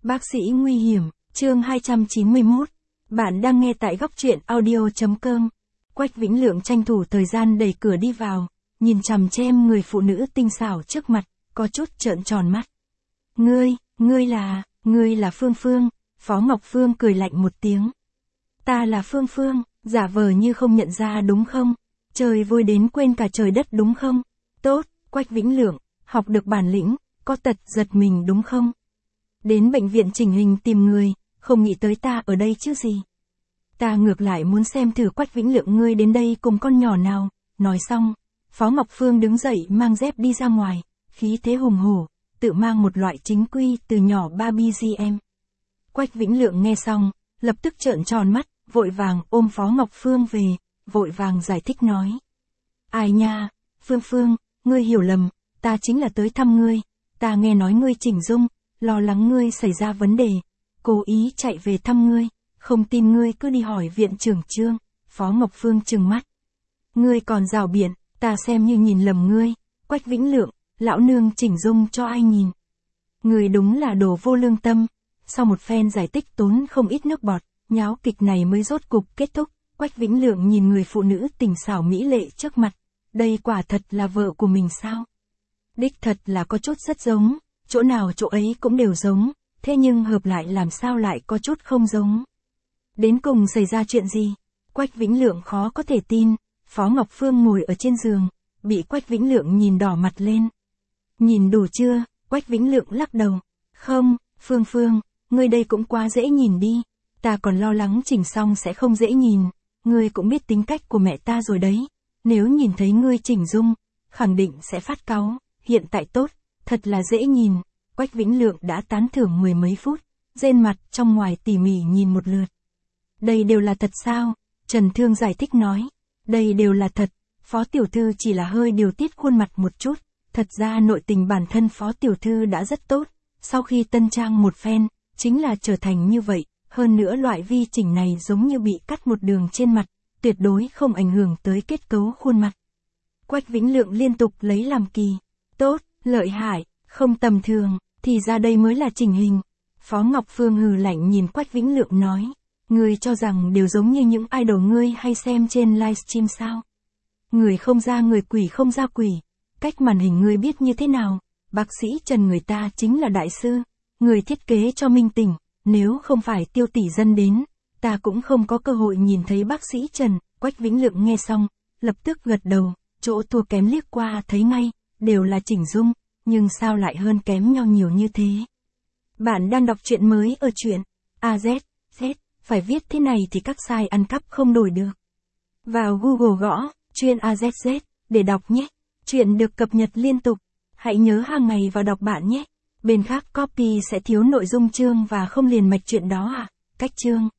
Bác sĩ nguy hiểm, chương 291. Bạn đang nghe tại góc truyện audio.com. Quách Vĩnh Lượng tranh thủ thời gian đẩy cửa đi vào, nhìn chằm chằm người phụ nữ tinh xảo trước mặt, có chút trợn tròn mắt. Ngươi là Phương Phương. Phó Ngọc Phương cười lạnh một tiếng. Ta là Phương Phương, giả vờ như không nhận ra đúng không? Trời vui đến quên cả trời đất đúng không? Tốt, Quách Vĩnh Lượng, học được bản lĩnh, có tật giật mình đúng không? Đến bệnh viện chỉnh hình tìm người, không nghĩ tới ta ở đây chứ gì. Ta ngược lại muốn xem thử Quách Vĩnh Lượng ngươi đến đây cùng con nhỏ nào. Nói xong, Phó Ngọc Phương đứng dậy mang dép đi ra ngoài, khí thế hùng hổ, tự mang một loại chính quy từ nhỏ Barbie GM. Quách Vĩnh Lượng nghe xong, lập tức trợn tròn mắt, vội vàng ôm Phó Ngọc Phương về, vội vàng giải thích nói. Ai nha, Phương, ngươi hiểu lầm, ta chính là tới thăm ngươi, ta nghe nói ngươi chỉnh dung, lo lắng ngươi xảy ra vấn đề, cố ý chạy về thăm ngươi, không tin ngươi cứ đi hỏi viện trưởng Trương. Phó Ngọc Phương trừng mắt. Ngươi còn rào biện, ta xem như nhìn lầm ngươi. Quách Vĩnh Lượng, lão nương chỉnh dung cho ai nhìn. Ngươi đúng là đồ vô lương tâm. Sau một phen giải thích tốn không ít nước bọt, nháo kịch này mới rốt cục kết thúc. Quách Vĩnh Lượng nhìn người phụ nữ tình xảo mỹ lệ trước mặt, đây quả thật là vợ của mình sao? Đích thật là có chút rất giống, chỗ nào chỗ ấy cũng đều giống, thế nhưng hợp lại làm sao lại có chút không giống. Đến cùng xảy ra chuyện gì? Quách Vĩnh Lượng khó có thể tin. Phó Ngọc Phương ngồi ở trên giường, bị Quách Vĩnh Lượng nhìn đỏ mặt lên. Nhìn đủ chưa? Quách Vĩnh Lượng lắc đầu. Không, Phương, ngươi đây cũng quá dễ nhìn đi. Ta còn lo lắng chỉnh xong sẽ không dễ nhìn. Ngươi cũng biết tính cách của mẹ ta rồi đấy. Nếu nhìn thấy ngươi chỉnh dung, khẳng định sẽ phát cáu. Hiện tại tốt, thật là dễ nhìn. Quách Vĩnh Lượng đã tán thưởng mười mấy phút, rên mặt trong ngoài tỉ mỉ nhìn một lượt. Đây đều là thật sao? Trần Thương giải thích nói. Đây đều là thật, Phó Tiểu Thư chỉ là hơi điều tiết khuôn mặt một chút. Thật ra nội tình bản thân Phó Tiểu Thư đã rất tốt. Sau khi tân trang một phen, chính là trở thành như vậy. Hơn nữa loại vi chỉnh này giống như bị cắt một đường trên mặt, tuyệt đối không ảnh hưởng tới kết cấu khuôn mặt. Quách Vĩnh Lượng liên tục lấy làm kỳ. Tốt, lợi hại, không tầm thường, thì ra đây mới là chỉnh hình. Phó Ngọc Phương hừ lạnh nhìn Quách Vĩnh Lượng nói. Ngươi cho rằng đều giống như những idol ngươi hay xem trên livestream sao? Người không ra người, quỷ không ra quỷ. Cách màn hình ngươi biết như thế nào? Bác sĩ Trần người ta chính là đại sư. Người thiết kế cho minh tỉnh. Nếu không phải Tiêu tỷ dân đến, ta cũng không có cơ hội nhìn thấy bác sĩ Trần. Quách Vĩnh Lượng nghe xong, lập tức gật đầu, chỗ thua kém liếc qua thấy ngay, đều là chỉnh dung, nhưng sao lại hơn kém nhau nhiều như thế? Bạn đang đọc truyện mới ở truyện AZ, phải viết thế này thì các site ăn cắp không đổi được. Vào Google gõ, truyện AZZ, để đọc nhé. Truyện được cập nhật liên tục. Hãy nhớ hàng ngày vào đọc bạn nhé. Bên khác copy sẽ thiếu nội dung chương và không liền mạch truyện đó à? Cách chương